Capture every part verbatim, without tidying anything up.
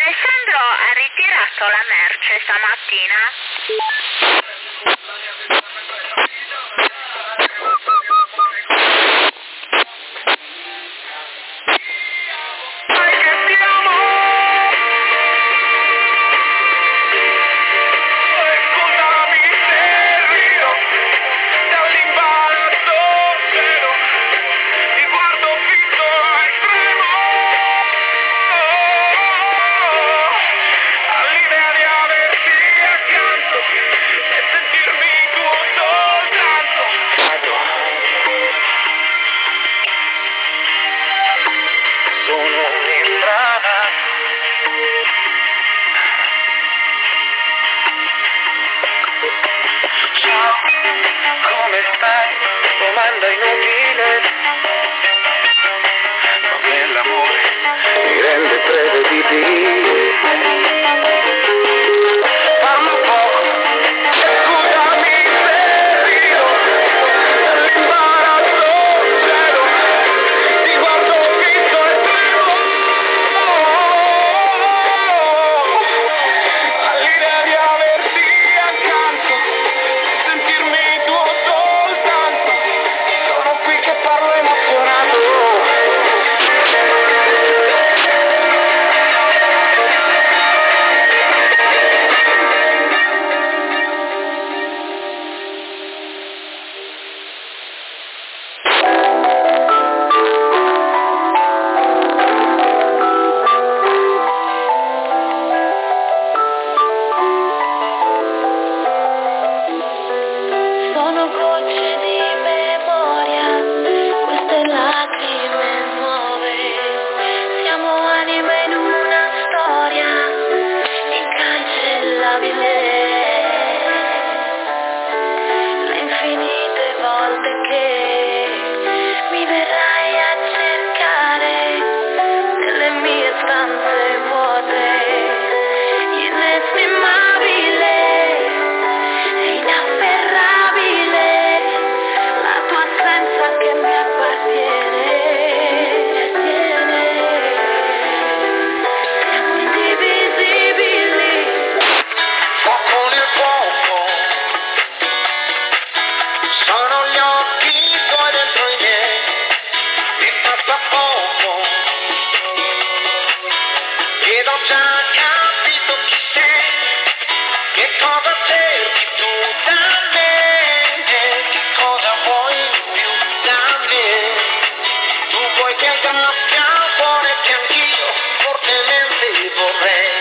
Alessandro ha ritirato la merce stamattina? Come stai? Domanda inutile, ma nell'amore mi rende prevedibile. Fammi un po', scusami se rido, nell'imbarazzo zero, ti guardo fisso e tremo, all'idea di averti accanto, sentirmi tuo soltanto, sono qui che parlo emozionato. Sono gocce di memoria, queste lacrime nuove, siamo anime in una storia incancellabile. Le infinite volte che mi verrai a cercare nelle mie stanze vuote, inestimabile e inafferrabile, la tua assenza che mi appartiene, tiene, siamo indivisibili. Fuoco nel fuoco, sono gli occhi tuoi dentro i miei, è fatta poco, ed ho già capito chi sei, che cosa cerchi tu da me, che cosa vuoi di più da me, tu vuoi che graffia il cuore che anch'io fortemente vorrei.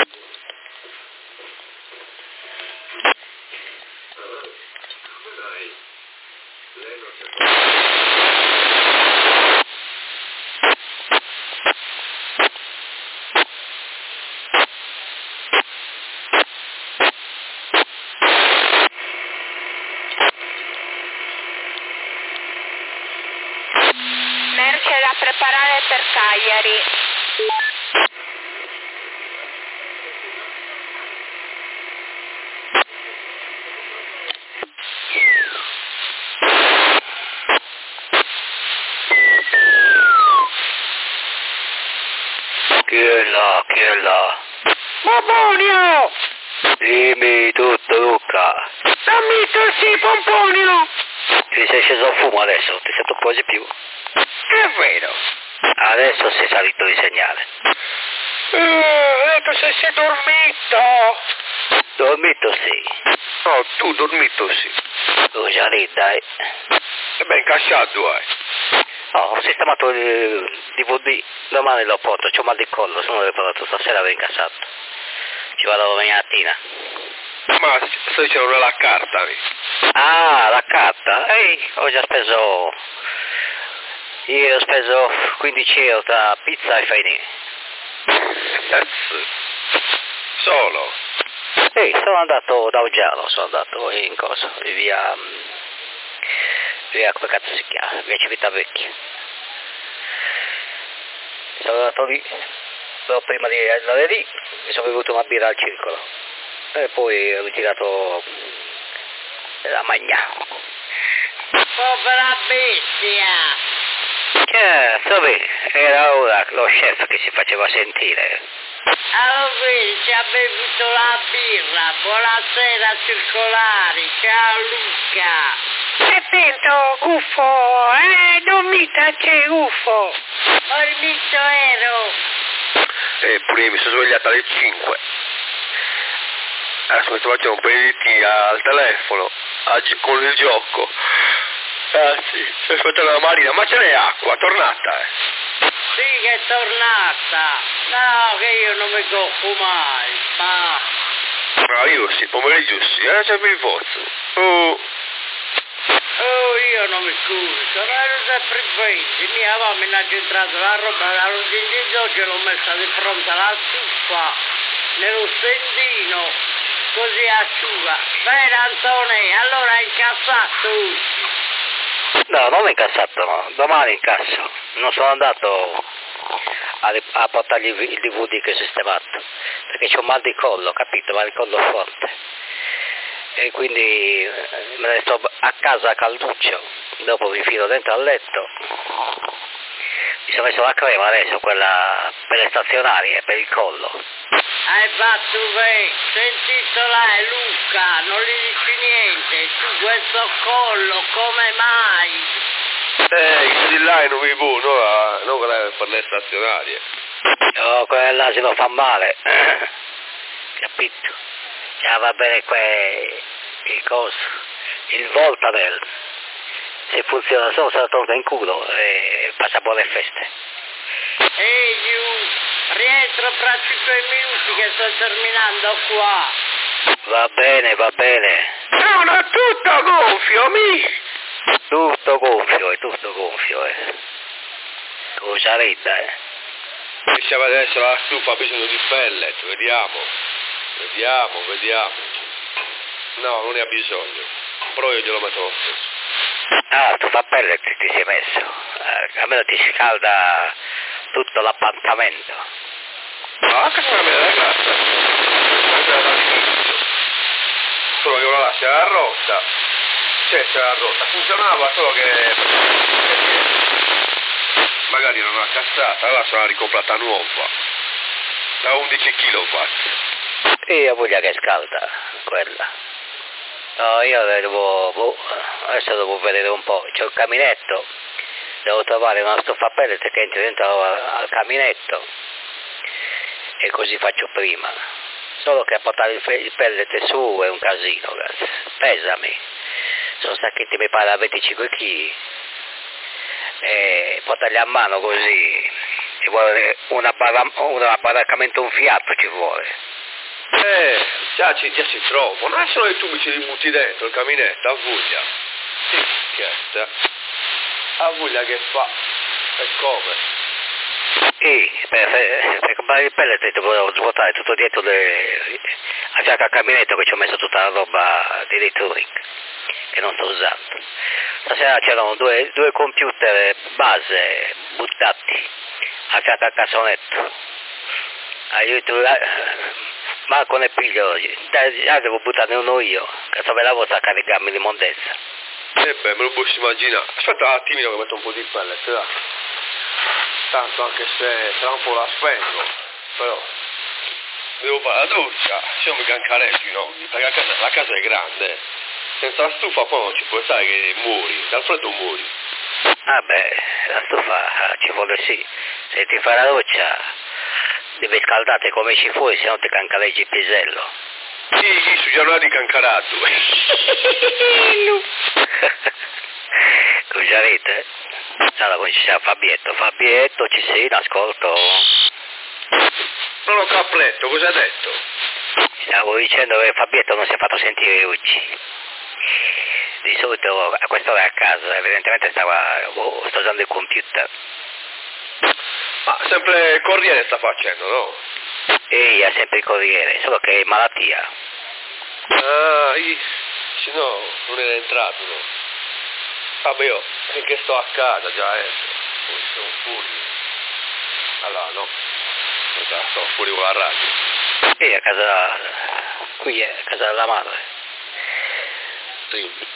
Merce da preparare per Cagliari. Chi è là? Chi è là? Pomponio! Dimmi tutto, Luca. Dammi sì, Pomponio! Ti sei sceso a fumo adesso, ti sento quasi più. È vero. Adesso sei salito di segnale. Eh, ho detto se sei dormito. Dormito sì. No, tu dormito sì. Scusa lì, dai. E ben incasciato hai. Oh, ho sistemato il D V D, domani lo porto, c'ho mal di collo, sono riparato stasera, avevo incassato. Ci vado domani mattina. Ma se c'è una la carta lì. Ah, la carta? Ehi, ho già speso... Io ho speso quindici euro tra pizza e faini. Solo. Ehi, sono andato da Oggiano, sono andato in cosa, via... Via, come cazzo si chiama? Via Civitavecchia. Sono andato lì, però prima di andare lì mi sono bevuto una birra al circolo. E poi ho ritirato la magna. Povera bestia! Eh, so bene, era ora lo chef che si faceva sentire. Allora, qui ci ha bevuto la birra. Buonasera, circolari. Ciao, Luca. Attento, Guffo, eh, non mi tacce Guffo. Ho rimesso ero. Eh, pure io mi sono svegliata alle cinque. Adesso mi sto facendo un paio di tiri al telefono, a gi- con il gioco. Ah sì, sto aspettando la Marina, ma ce n'è acqua, tornata, eh. Sì che è tornata. No, che io non mi cocco mai. Ma... Ma io sì, pomeriggio sì, eh, c'è il pozzo. Oh. Oh, io non mi scuso, ma ero sempre in venti. Mia mamma mi ha centrato la roba dallo sentito, ce l'ho messa di fronte alla stufa, nello stendino, così asciuga. Bene, Antone, allora hai incassato oggi. No, non ho incassato, no. Domani incasso. Non sono andato a, a portargli il il D V D che ho sistemato, perché c'ho mal di collo, capito? Mal di collo forte. E quindi eh, me ne sto a casa a calduccio, dopo mi filo dentro al letto. Mi sono messo la crema adesso, quella per le stazionarie, per il collo. Hai fatto bene, sentito là, Luca, non gli dici niente, tu questo collo, come mai? Eh, il di là non mi può, no, la- non quella per le stazionarie. Oh, quell'asino fa male, capito? Già va bene que... il coso, il Voltaren. Se funziona solo se la torna in culo e passa buone feste. Ehi, giù, rientro fra cinque minuti che sto terminando qua. Va bene, va bene. Sono tutto gonfio, mi! Tutto gonfio, è tutto gonfio, eh. Cosa ridda, eh. Diciamo adesso la stufa ha bisogno di pellet, vediamo. Vediamo, vediamo. No, non ne ha bisogno. Però io glielo metto lo stesso. Ah, tu fa pellet ti sei messo. Eh, almeno ti scalda tutto l'appartamento. No, che sarà bene la casa. Questa era dall'inizio. Solo che ora là si era rotta. Cioè, si era rotta. Funzionava solo che... magari non era cassata, allora sarà ricomprata nuova. Da undici chilowatt. E io voglio che scalda quella. No, io devo, boh, adesso devo vedere un po', c'è il caminetto, devo trovare una stufa a pellet che entri dentro al, al caminetto e così faccio prima. Solo che a portare il, fe- il pellet su è un casino, ragazzi. Pesami, sono sacchetti mi pare da venticinque chili e portarli a mano così ci vuole un abbarraccamento, un fiato ci vuole. Eh, già, ci, già si trova. Non è solo che tu mi ci rimuti dentro il caminetto, a voglia. Sì, scherza. A voglia che fa. E come? Sì, per, per, per comprare il pellet dovevo svuotare tutto dietro le, a fianco al caminetto che ci ho messo tutta la roba di Touring che non sto usando. Stasera c'erano due, due computer base buttati a fianco al cassonetto. Aiuto, Marco ne piglio, già devo buttarne uno io, che so ve la volta a caricarmi l'immondezza. Eh beh, me lo posso immaginare. Aspetta un attimino che metto un po' di pellet, dai. Tanto anche se tra un po' la spengo, però devo fare la doccia, se non mi cancaretti, no? Perché la casa, la casa è grande, senza la stufa poi non ci puoi stare che muori, dal freddo muori. Ah beh, la stufa ci vuole sì, se ti fai la doccia devi scaldare come ci fuori, se no ti cancaleggi il pisello. Sì, sì, su giornali cancarato. Cosa rete? Allora, ci sia Fabietto, Fabietto, ci sei in ascolto? Non ho capletto, cosa ha detto? Stavo dicendo che Fabietto non si è fatto sentire oggi. Di solito a quest'ora è a casa, evidentemente stava, oh, sta usando il computer. Ma sempre Corriere sta facendo, no? Ehi, ha sempre il Corriere, solo che è malattia. Ah, io, se no, non era entrato, no? Vabbè, io, finché sto a casa già entro, poi sono fuori. Allora, no, già sto fuori con la radio. Ehi, a casa, qui è a casa della madre. Quindi.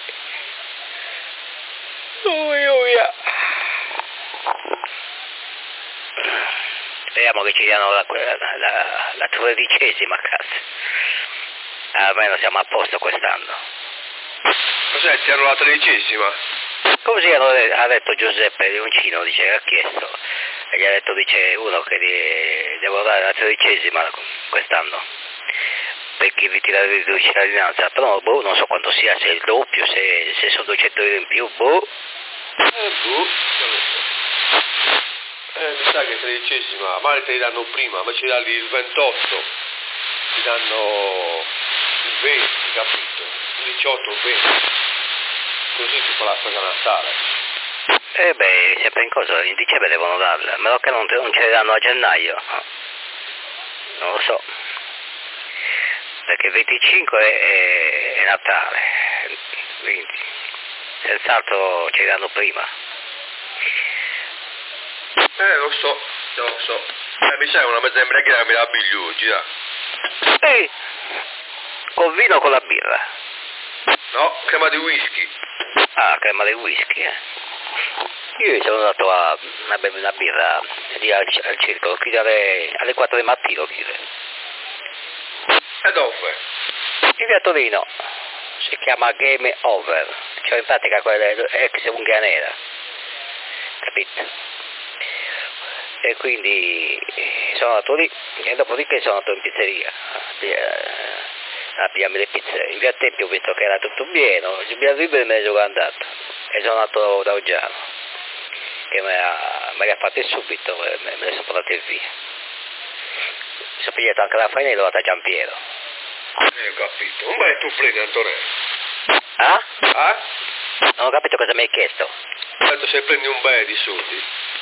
Oh, io, io. E speriamo che ci diano la, la, la, la tredicesima cazzo. Almeno siamo a posto quest'anno. Ma senti, hanno la tredicesima? Così ha detto Giuseppe Leoncino, dice che ha chiesto, e gli ha detto, dice uno che gli devo dare la tredicesima quest'anno per chi ritira di cittadinanza, però boh, non so quanto sia, se è il doppio, se, se sono duecento euro in più, boh. Eh, boh, non lo so. Eh, mi sa che tredicesima, magari te li danno prima, ma ci danno il ventotto, ti danno il venti, capito? Il diciotto, il venti. Così si fa la spesa Natale. Eh beh, sempre in cosa, in dicembre devono darla, a meno che non, non ce le danno a gennaio. Non lo so. Perché il venticinque è, è, è Natale, quindi senz'altro ce le danno prima. Eh, lo so, lo so. Eh, mi sa una mezza imbriachiera mi la piglio oggi, da. Ehi, col vino o con la birra? No, crema di whisky. Ah, crema di whisky, eh. Io sono andato a, a bere una birra lì al, al circolo, chiude alle, alle quattro del mattino, chiude. E dove? In via Torino, si chiama Game Over, cioè in pratica quella ex unghia nera, capito? E quindi sono andato lì e dopodiché sono andato in pizzeria a pigliarmi le pizze. In via Tempio ho visto che era tutto pieno, in via Liberi me ne sono andato e sono andato da Oggiano che me le ha fatte subito e me, me le sono portate via. Mi sono pigliato anche la farina e l'ho data a Giampiero. Eh, ho capito. Un bel tu prendi, Antonello. Ah? Ah? Non ho capito cosa mi hai chiesto. Tanto se prendi un bel di soldi.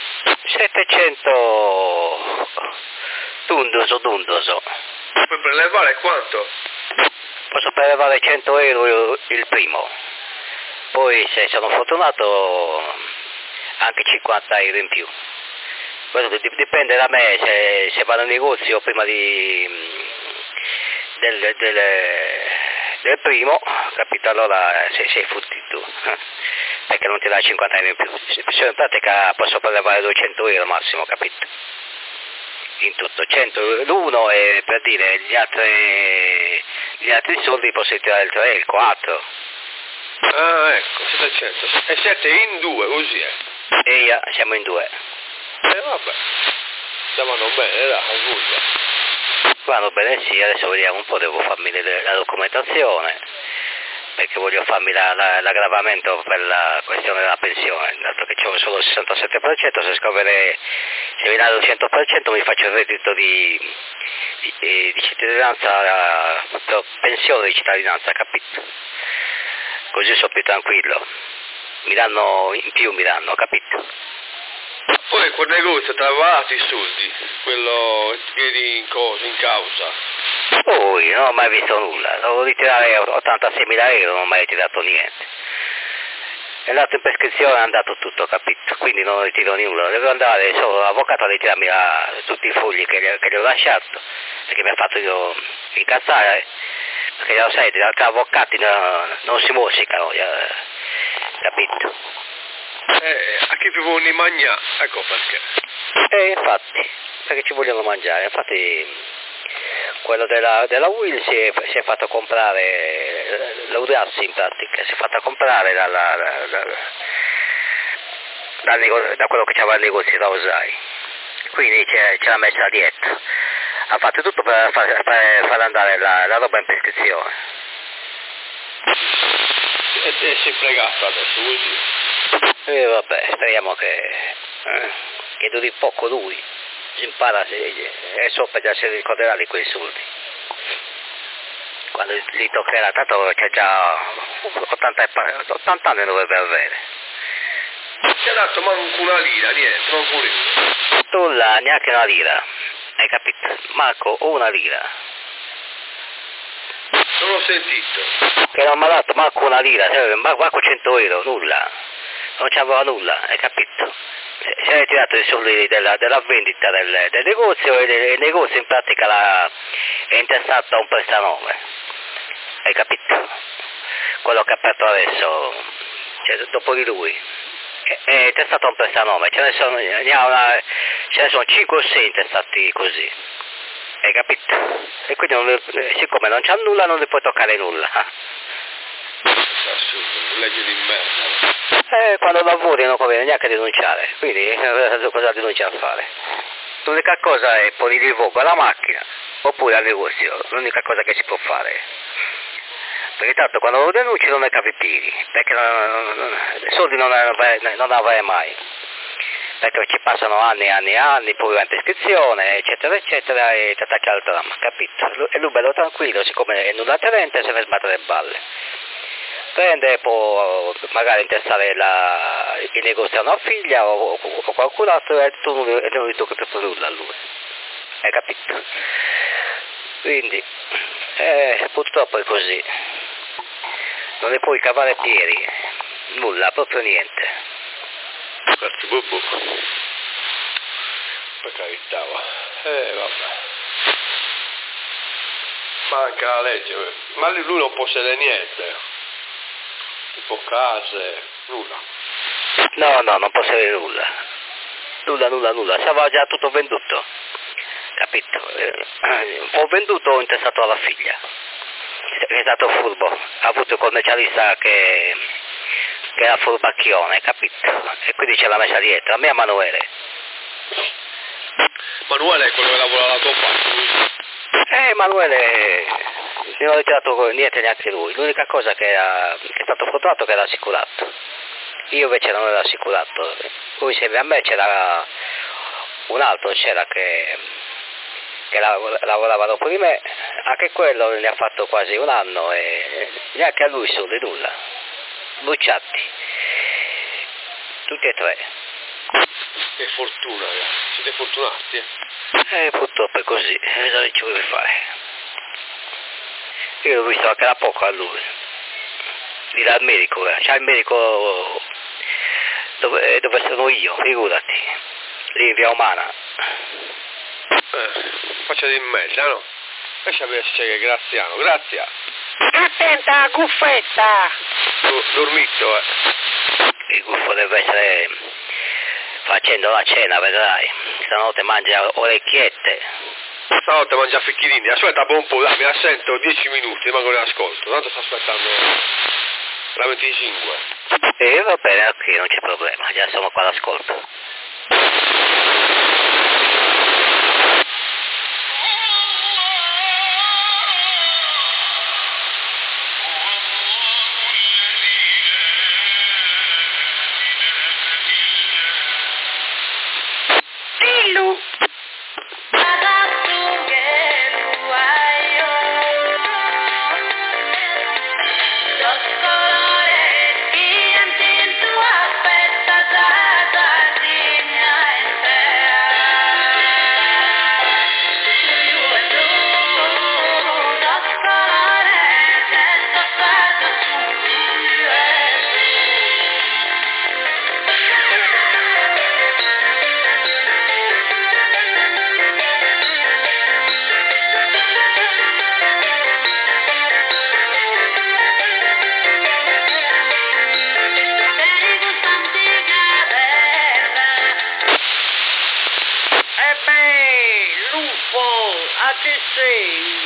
settecento dundoso dundoso. Puoi prelevare quanto? Posso prelevare cento euro il primo, poi se sono fortunato anche cinquanta euro in più. Questo dipende da me, se, se vado in negozio prima di, del, del, del primo, capito, allora sei, sei fottito, perché non ti dà cinquanta euro in più. Se in pratica posso prelevare duecento euro massimo, capito? In tutto, cento l'uno e per dire gli altri, gli altri soldi posso tirare il tre, il quattro. Ah, ecco, settecento. E siete in due, così è. E io, siamo in due. Eh, vabbè. Stavano bene, dai, scusa. Vanno bene, sì, adesso vediamo un po', devo farmi le, la documentazione, perché voglio farmi la, la, l'aggravamento per la questione della pensione, dato che c'ho solo il sessantasette per cento, se scopre, se mi dà il cento per cento mi faccio il reddito di, di, di cittadinanza, per pensione di cittadinanza, capito? Così sono più tranquillo, mi danno, in più mi danno, capito? Poi quel negozio ti aveva dato i soldi, quello vieni in cosa, in causa. Poi non ho mai visto nulla, devo ritirare ottantaseimila euro, non ho mai ritirato niente. È andato in prescrizione, è andato tutto, capito? Quindi non ritiro nulla, devo andare solo all'avvocato a ritirarmi la, tutti i fogli che, che gli ho lasciato, perché mi ha fatto io incazzare, perché lo sai, gli altri avvocati no, non si morsicano, capito? Eh, a chi più vuole mangiare, ecco perché. Eh, infatti, perché ci vogliono mangiare, infatti quello della, della Will si è, si è fatto comprare, Laudarsi in pratica, si è fatta comprare dalla, da, da, da, nego, da quello che c'aveva il negozio da Osai, quindi ce, ce l'ha messa dietro, ha fatto tutto per far, far, far andare la, la roba in prescrizione. E te si è fregato adesso, così. E vabbè, speriamo che, eh, che duri poco lui, si impara se, e sopra già si ricorderà di quei soldi. Quando gli toccherà, tanto c'è già ottanta, ottanta anni dovrebbe avere. Ti ha dato manco una lira, niente, non volevo. Tu là, neanche una lira, hai capito? Marco, una lira. Non ho sentito. Che non mi ha dato manco una lira, manco cento euro, nulla. Non c'aveva nulla, hai capito? Si è ritirato i soldi della, della vendita del, del negozio e il negozio in pratica l'ha, è intestato a un prestanome, hai capito? Quello che ha aperto adesso, cioè dopo di lui, è, è intestato a un prestanome, ce ne sono, ne ha una, ce ne sono cinque o sei intestati così, hai capito? E quindi non, siccome non c'ha nulla non le puoi toccare nulla. Assurdo, legge di merda. Eh, quando lavori non conviene neanche denunciare, quindi eh, cosa denuncia a fare? L'unica cosa è porre il fuoco alla macchina oppure al negozio, l'unica cosa che si può fare. Perché tanto quando lo denunci non ne capi piedi, perché non, non, soldi non avrai, non avrai mai. Perché ci passano anni e anni e anni, poi va in prescrizione, eccetera, eccetera, e ti attacchi al dramma, capito? E lui bello tranquillo, siccome è nulla tenente, se ne sbatte le balle. Prende e può magari intestare la, il negozio a una figlia o, o, o qualcun altro e tu non, non gli tocchi più nulla a lui. Hai capito? Quindi, eh, purtroppo è così. Non ne puoi cavare piedi, nulla, proprio niente. Grazie, bubu. Per carità, va. Eh, vabbè. Manca la legge, ma lui non possede niente. Tipo case, nulla. No, no, non possede nulla. Nulla, nulla, nulla. Stava già tutto venduto. Capito? Eh, ho venduto o intestato alla figlia. È stato furbo. Ha avuto il commercialista che, che era furbacchione, capito? E quindi ce l'ha messa dietro. A me e a Manuele. Manuele è quello che lavora alla tua parte. Eh, Emanuele non ha ritirato niente neanche lui. L'unica cosa che, era, che è stato fortunato è che era assicurato. Io invece non ero assicurato. Poi insieme a me c'era un altro, c'era che, che lavorava dopo di me. Anche quello ne ha fatto quasi un anno e neanche a lui soldi, nulla. Bruciati. Tutti e tre. Che fortuna, ragazzi. Siete fortunati, eh? Eh, purtroppo è così, cosa ci vuoi fare? Io l'ho visto anche da poco a lui, lì dal medico, eh. C'è il medico dove, dove sono io, figurati, lì in via Umana. Eh, faccia di merda, no? Lascia vedere che Graziano, grazie. Attenta, guffetta! Du- dormito, eh. Il guffo deve essere facendo la cena, vedrai. Stanotte mangia orecchiette. Stanotte mangia ficchidini. Aspetta un po', dai, mi assento dieci minuti, rimango in ascolto. Tanto sto aspettando la venticinque. E va bene, ok, non c'è problema, già siamo qua all'ascolto. Dillo! A che sei?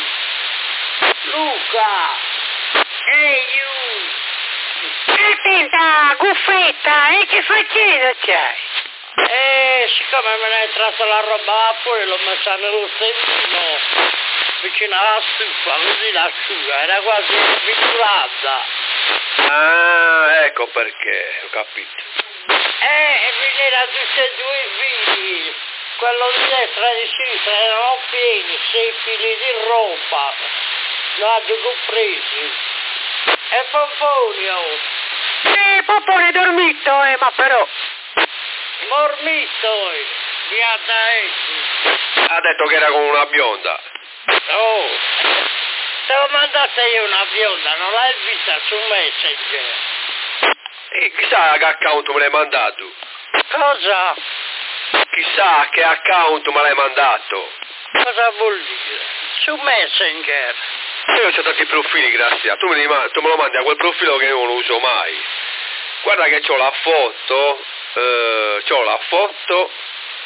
Luca! Ehi, you! Attenta, guffetta, e che faccenda c'hai? Eh, siccome me ne è entrata la roba là fuori, l'ho messa nello stendino, vicino alla stufa, così l'asciuga, era quasi pitturata. Ah, ecco perché, ho capito. Eh, e quindi erano tutti e due i figli. Quello di destra e di sinistra erano pieni, sei fili di roba, non compresi. E Pomponio? Eh, Popone è dormito, eh, ma però... Mormito, viada essi. Ha detto che era con una bionda. Oh, te l'ho mandata io una bionda, non l'hai vista su Messenger? E chissà che account me l'hai mandato. Cosa? Chissà che account me l'hai mandato. Cosa vuol dire? Su Messenger. Io ho tanti profili, grazie. Tu me, li mandi, tu me lo mandi a quel profilo che io non lo uso mai. Guarda che c'ho la foto, eh, c'ho la foto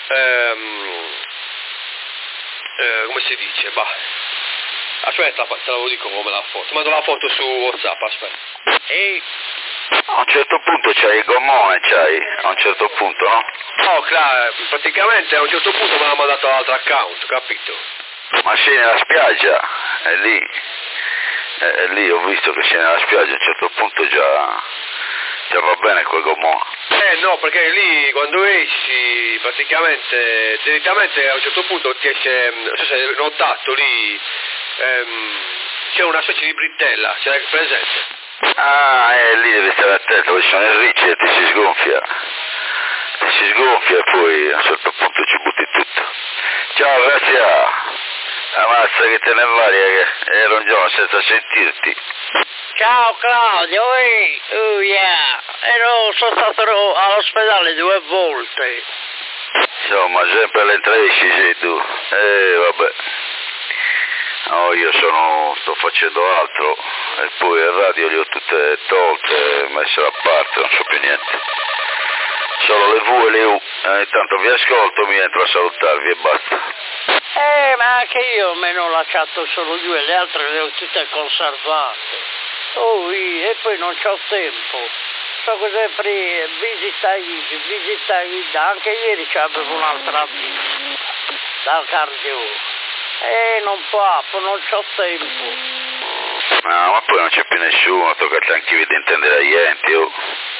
ehm, eh, come si dice, bah, aspetta, te la dico come la foto, ti mando la foto su WhatsApp, aspetta. Ehi, A un certo punto c'hai il gommone, c'hai, a un certo punto, no? No, Cla, praticamente a un certo punto me l'ha mandato all'altro account, capito? Ma sei nella spiaggia, è lì, è, è lì, ho visto che sei nella spiaggia, a un certo punto già, già va bene quel gommone. Eh no, perché lì quando esci praticamente direttamente a un certo punto ti esce, non so se hai notato lì, ehm, c'è una specie di brittella, c'è presente? Ah, eh, lì devi stare attento, perché sono in ricci e ti si sgonfia, ti si sgonfia e poi a un certo punto ci butti tutto. Ciao, grazie, ammazza che te ne vai, che ero un giorno senza sentirti. ciao Claudio, ehi, oh yeah, ero, sono stato all'ospedale due volte. Insomma, sempre alle tre esci sei tu, eh vabbè. No, io sono, sto facendo altro e poi le radio le ho tutte tolte, messe da parte, non so più niente. Solo le V e le U, eh, intanto vi ascolto, mi entro a salutarvi e basta. Eh, ma anche io me ne ho lasciato solo due, le altre le ho tutte conservate. Oh, e poi non c'ho tempo. So sempre visita Igi, visita Igi, anche ieri c'avevo un'altra visita dal cardiologo. Eh, non posso, non c'ho tempo. No, ma poi non c'è più nessuno, tocca anche di intendere agli enti, oh.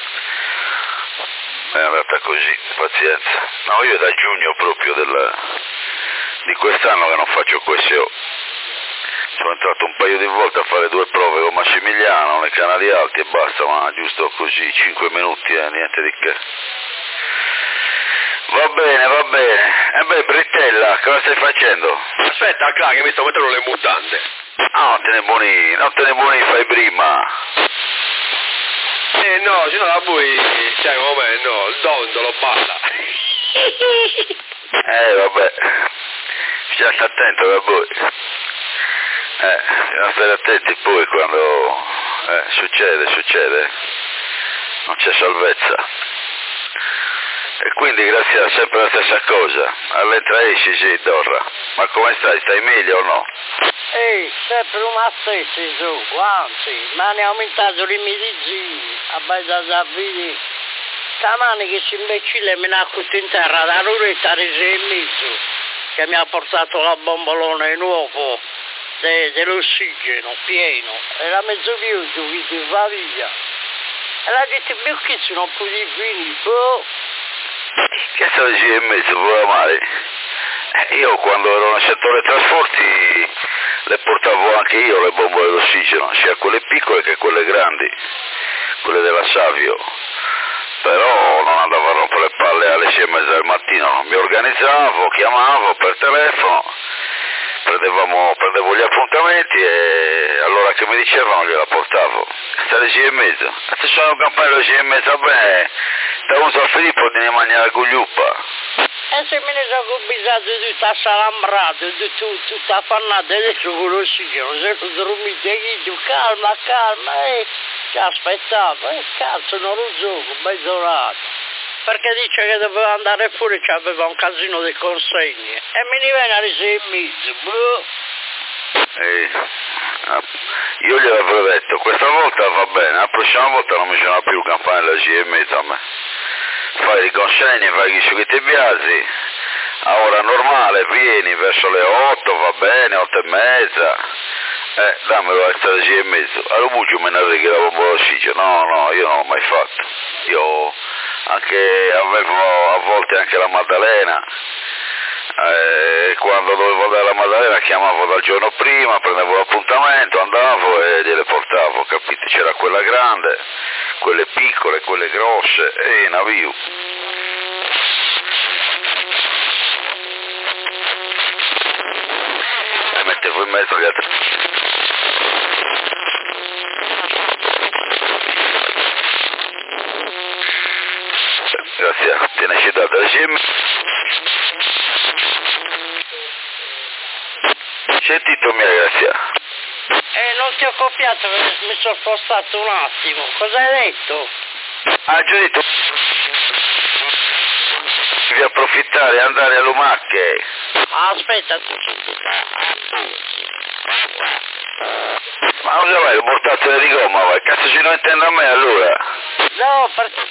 È andata così, pazienza. No, io da giugno proprio del, di quest'anno che non faccio questo. Sono entrato un paio di volte a fare due prove con Massimiliano nei canali alti e basta, ma giusto così, cinque minuti, eh, niente di che. Va bene, va bene. E beh, Brittella, cosa stai facendo? Aspetta, Cla, che mi sto mettendo le mutande. Ah, non te ne buoni, non te ne buoni fai prima. Eh no, se no la poi, cioè come no, il dondolo balla. Eh vabbè, state attento da voi. Eh, bisogna stare attenti poi quando eh, succede, succede, non c'è salvezza. E quindi grazie a sempre la stessa cosa, all'entra esci si dorra. Ma come stai? Stai meglio o no? Ehi, sempre una stessa, su, anzi, ma ne ha aumentato le medicine, abbastanza da vedere. Stamani che si imbecille me ne ha cotto in terra da un'oretta alle sei e mezzo, che mi ha portato la bombolone nuovo de, dell'ossigeno pieno, era mezzo minuto che va via. E la gente perché se non può finire, boh. Che sta alle sei e mezzo, vuoi male? Eh, io quando ero nel settore trasporti le portavo anche io le bombole d'ossigeno, sia quelle piccole che quelle grandi, quelle della Savio. Però non andavo a rompere le palle alle sei e mezza del mattino, mi organizzavo, chiamavo per telefono, prendevamo, prendevo gli appuntamenti e allora che mi dicevano gliela portavo. Sta alle sei e mezza, se sono un campanello alle sei e mezza, beh, da uso a Filippo te ne mangiare la gugliuppa. E se me ne sono combinato tutto assalambrato, tutto, tutto affannato, adesso con l'ossigeno, se non dormite, io calma, calma, e ci aspettavo, e cazzo non lo gioco, mezz'orata. Perché dice che doveva andare fuori, c'aveva un casino di consegne, e me ne viene alle sei e mezzo, boh. Eh, io gliel'avrei detto, questa volta va bene, la prossima volta non mi suona più il campanello alle sei e mezza a me. Fai le consegne, fai chi su che ti piaci, a ora normale vieni verso le otto, va bene, otto e mezza, eh, dammelo a alle sei e mezzo, allo buio me ne arriva la bombola d'ossigeno, no, no, io non l'ho mai fatto, io anche avevo a volte anche la Maddalena, e eh, quando dovevo andare alla Maddalena chiamavo dal giorno prima, prendevo l'appuntamento, andavo e gliele portavo, capite? C'era quella grande, quelle piccole, quelle grosse e in avvio. E mettevo in mezzo gli altri. Grazie, te ne sei data insieme. Sentito mia grazia. Eh, non ti ho copiato perché mi sono spostato un attimo, cosa hai detto? Ah, già detto. Vi approfondito. approfittare e andare a Lumacche. Aspetta. Ma non vai, lo portazione di gomma, vai, cazzo ci non intendo a me allora? No, perché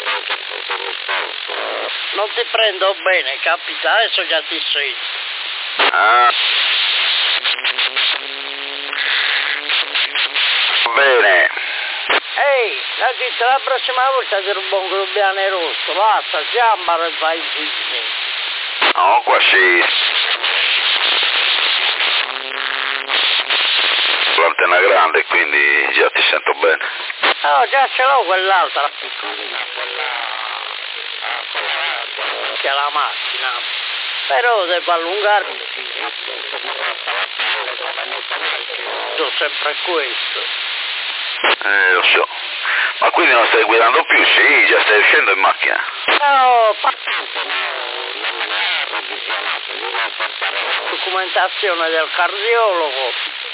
non ti prendo bene, capita, adesso già ti sento. Ah. Bene. Ehi, la gente la prossima volta ti rubo un grubbiane rosso, basta, giambaro e vai zitti. No, qua sì. L'antenna grande, quindi già ti sento bene. Oh, già ce l'ho quell'altra. Che è la macchina. Però devo allungarmi. Sono sempre questo. Eh, lo so. Ma quindi non stai guidando più? Sì, già stai uscendo in macchina. No, pa- documentazione del cardiologo.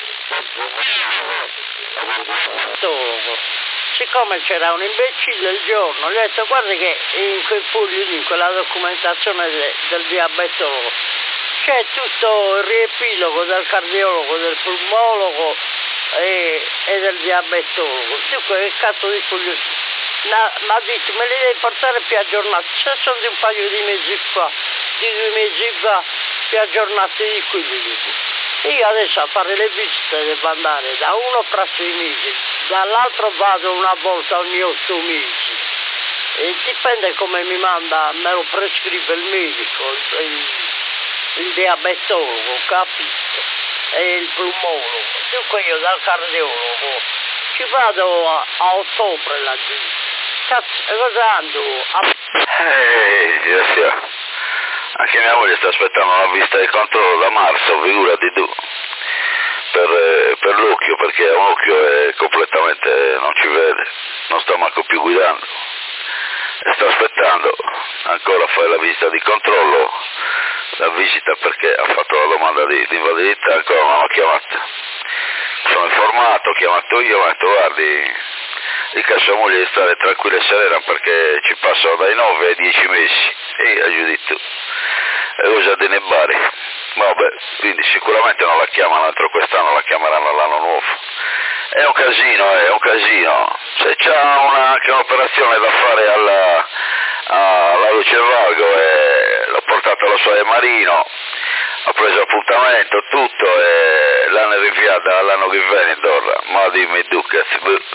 Siccome c'era un imbecille il giorno, gli ho detto guarda che in quei pugli, in quella documentazione de, del diabetologo c'è tutto il riepilogo del cardiologo, del pulmologo e, e del diabetologo. Dunque che cazzo di pugli? Mi ha detto me li devi portare più aggiornati, se sono di un paio di mesi fa, di due mesi fa, più aggiornati di quelli. Io adesso a fare le visite devo andare da uno fra sei mesi, dall'altro vado una volta ogni otto mesi. E dipende come mi manda, me lo prescrive il medico, il, il diabetologo, capito? E il pulmologo. Dunque io dal cardiologo ci vado a, a ottobre laggiù. Cazzo, e cosa ando? A... Ehi, grazie. Anche mia moglie sta aspettando una visita di controllo da marzo, figurati tu, per, eh, per l'occhio, perché un occhio è completamente, non ci vede, non sta manco più guidando, e sta aspettando ancora a fare la visita di controllo, la visita perché ha fatto la domanda di, di invalidità, ancora non l'ho chiamata. Sono informato, ho chiamato io, ho detto guardi, dica a sua moglie di stare tranquilla e serena perché ci passano dai nove ai dieci mesi, e ha giudito. E cosa de ne bari. Vabbè, quindi sicuramente non la chiamano altro quest'anno, la chiameranno l'anno nuovo. È un casino, è un casino. Se c'ha una, anche un'operazione da fare alla, alla Luce Vago, e l'ho portato allo Soia Marino, ho preso appuntamento, tutto, e l'hanno rinviata l'anno che viene, Dorra. Ma dimmi tu che...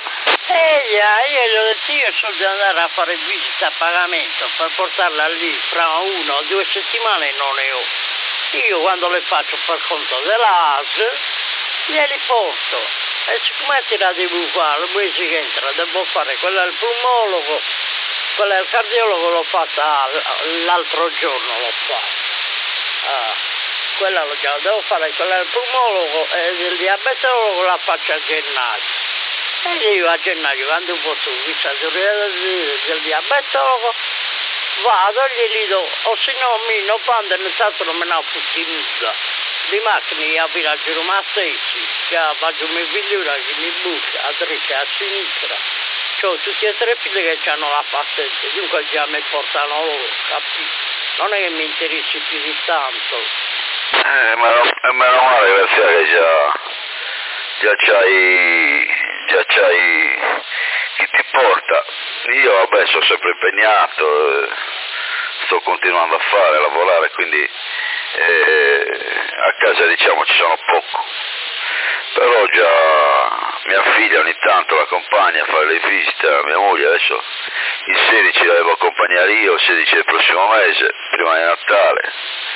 Eh già, io gli ho detto io so di andare a fare visita a pagamento per portarla lì fra una o due settimane non ne ho. Io quando le faccio per conto dell'A S glieli porto. E siccome ti la devo fare, il mese che entra, devo fare quella del pulmologo, quella del cardiologo l'ho fatta l'altro giorno, l'ho fatta. Ah, quella l'ho già, devo fare quella del pulmologo e del diabetologo la faccio a gennaio. E io a gennaio, quando un po' su vista del, del diabetologo, vado e glieli do, o se no mi non quando nel tanto non me ne ho nulla. Di macchine a villaggio Roma stessi, che faccio mia figliura che mi butta a destra e a sinistra. C'ho tutti e tre figli che hanno la patente, dunque già mi portano loro, capito? Non è che mi interessi più di tanto. Eh, meno, meno male, grazie che già, già c'hai, già c'hai chi ti porta. Io vabbè sono sempre impegnato, eh, sto continuando a fare, a lavorare, quindi eh, a casa diciamo ci sono poco. Però già mia figlia ogni tanto l'accompagna a fare le visite, a mia moglie adesso il sedici la devo accompagnare io, il sedici del prossimo mese, prima di Natale.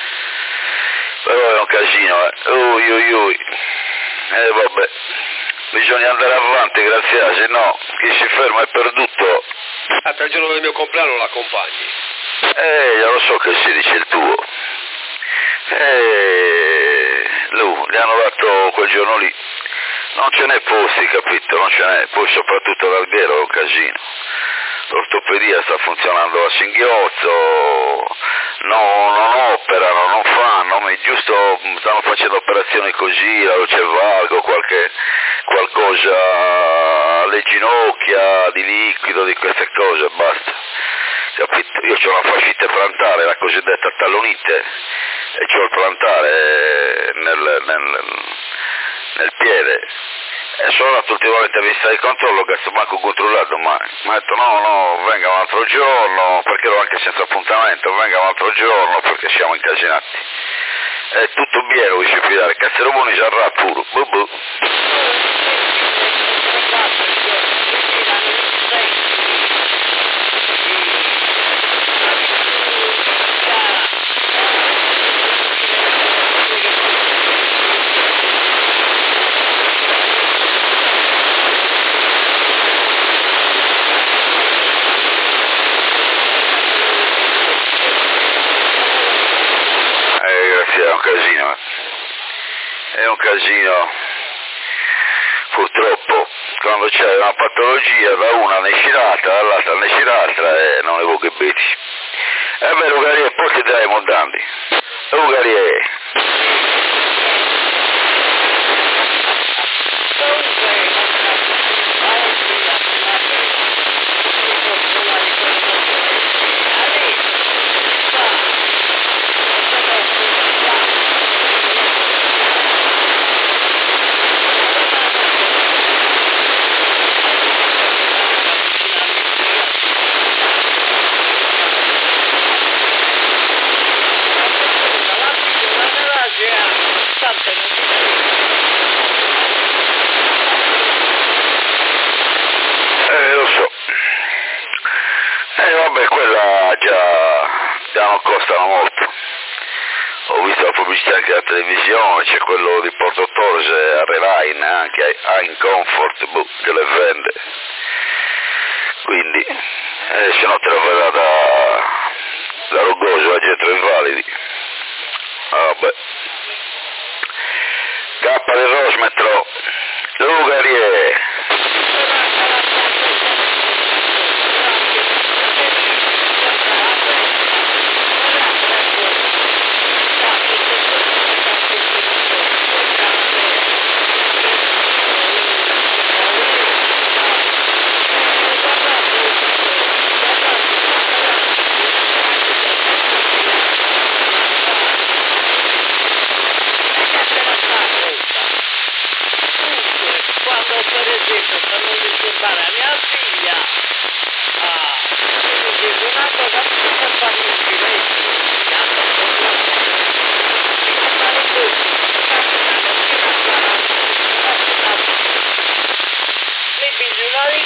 Però è un casino, eh. Ui ui ui. Eh vabbè, bisogna andare avanti, grazie a se no chi si ferma è perduto. Ah, per il giorno del mio compleanno l'accompagni. Eh, io lo so che il sedici è il tuo. Eh, lui, gli hanno dato quel giorno lì. Non ce n'è posti, capito? Non ce n'è, poi soprattutto l'albergo è un casino. L'ortopedia sta funzionando a singhiozzo, no, non operano, non fanno, ma giusto stanno facendo operazioni così, la luce vago, qualche, qualcosa alle ginocchia, di liquido, di queste cose, basta. capito? Io ho una fascite plantare, la cosiddetta tallonite, e c'ho il plantare nel, nel, nel piede. E sono andato ultimamente a visita di controllo, che sto manco controllato domani. Mi ha detto no, no, venga un altro giorno, perché ero anche senza appuntamento, venga un altro giorno perché siamo incasinati. È tutto pieno, vi si fidare, cazzero buoni sarà puro, bu bu. È un casino, è un casino, purtroppo quando c'è una patologia da una ne esci l'altra, dall'altra ne esci l'altra e non ne vuoi che beti. È vero che è, poi ti dai montanti, Ugari Eh, lo so. Eh, vabbè, quella già, già non costano molto. Ho visto la pubblicità anche alla televisione, c'è quello di Porto Torres a Reline, anche a In Comfort, boh, che le vende. Quindi, eh, se no te la verrà da, da Rogoso a Getro Invalidi. Vabbè. K del Rosmetro, Lugarie. Per esempio, per non disturbare a mia figlia, ah, mi dice una cosa per farmi un silenzio, mi bisogna di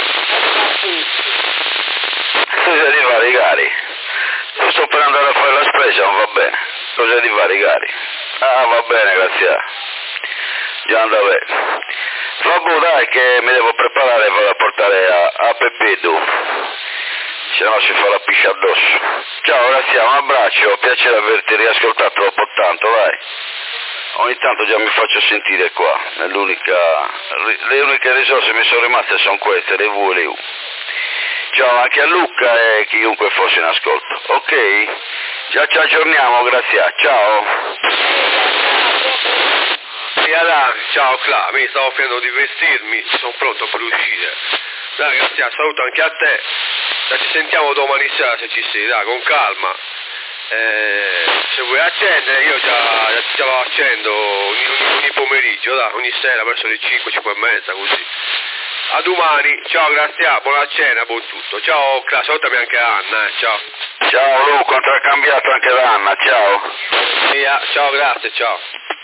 Cosa di varicari? Sto per andare a fare la spesa, non va bene. Cosa di varicari? Ah, va bene, grazie. Già andava bene. Vabbè, dai, che mi devo preparare, vado a portare a, a Peppedo, se no si fa la piscia addosso. Ciao, grazie, un abbraccio, piacere averti riascoltato dopo tanto, dai. Ogni tanto già mi faccio sentire qua, l'unica, le uniche risorse mi sono rimaste sono queste, le V e le U. Ciao anche a Luca e chiunque fosse in ascolto, ok? Già ci aggiorniamo, grazie, ciao. Ciao Cla, mi stavo finendo di vestirmi, sono pronto per uscire. Dai, grazie, saluto anche a te. Dai, ci sentiamo domani sera se ci sei, dai, con calma. Eh, se vuoi accendere, io già, già lo accendo ogni, ogni, ogni pomeriggio, dai, ogni sera verso le cinque, cinque e mezza, così. A domani, ciao, grazie, buona cena, buon tutto. Ciao Cla, salutami anche Anna, eh, ciao. Ciao Luca, ho contraccambiato anche l'Anna, ciao. Via, ciao, grazie, ciao.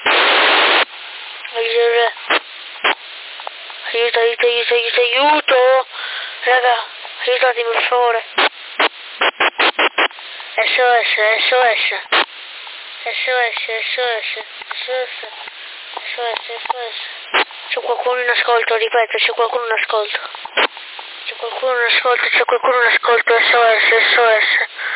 Aiuto, aiuto, aiuto, aiuto, aiuto! Raga, aiutatemi per favore. S O S, S O S. S O S, S O S, S O S. S O S, S O S. C'è qualcuno in ascolto, ripeto, c'è qualcuno in ascolto. C'è qualcuno in ascolto, c'è qualcuno in ascolto, S O S, S O S.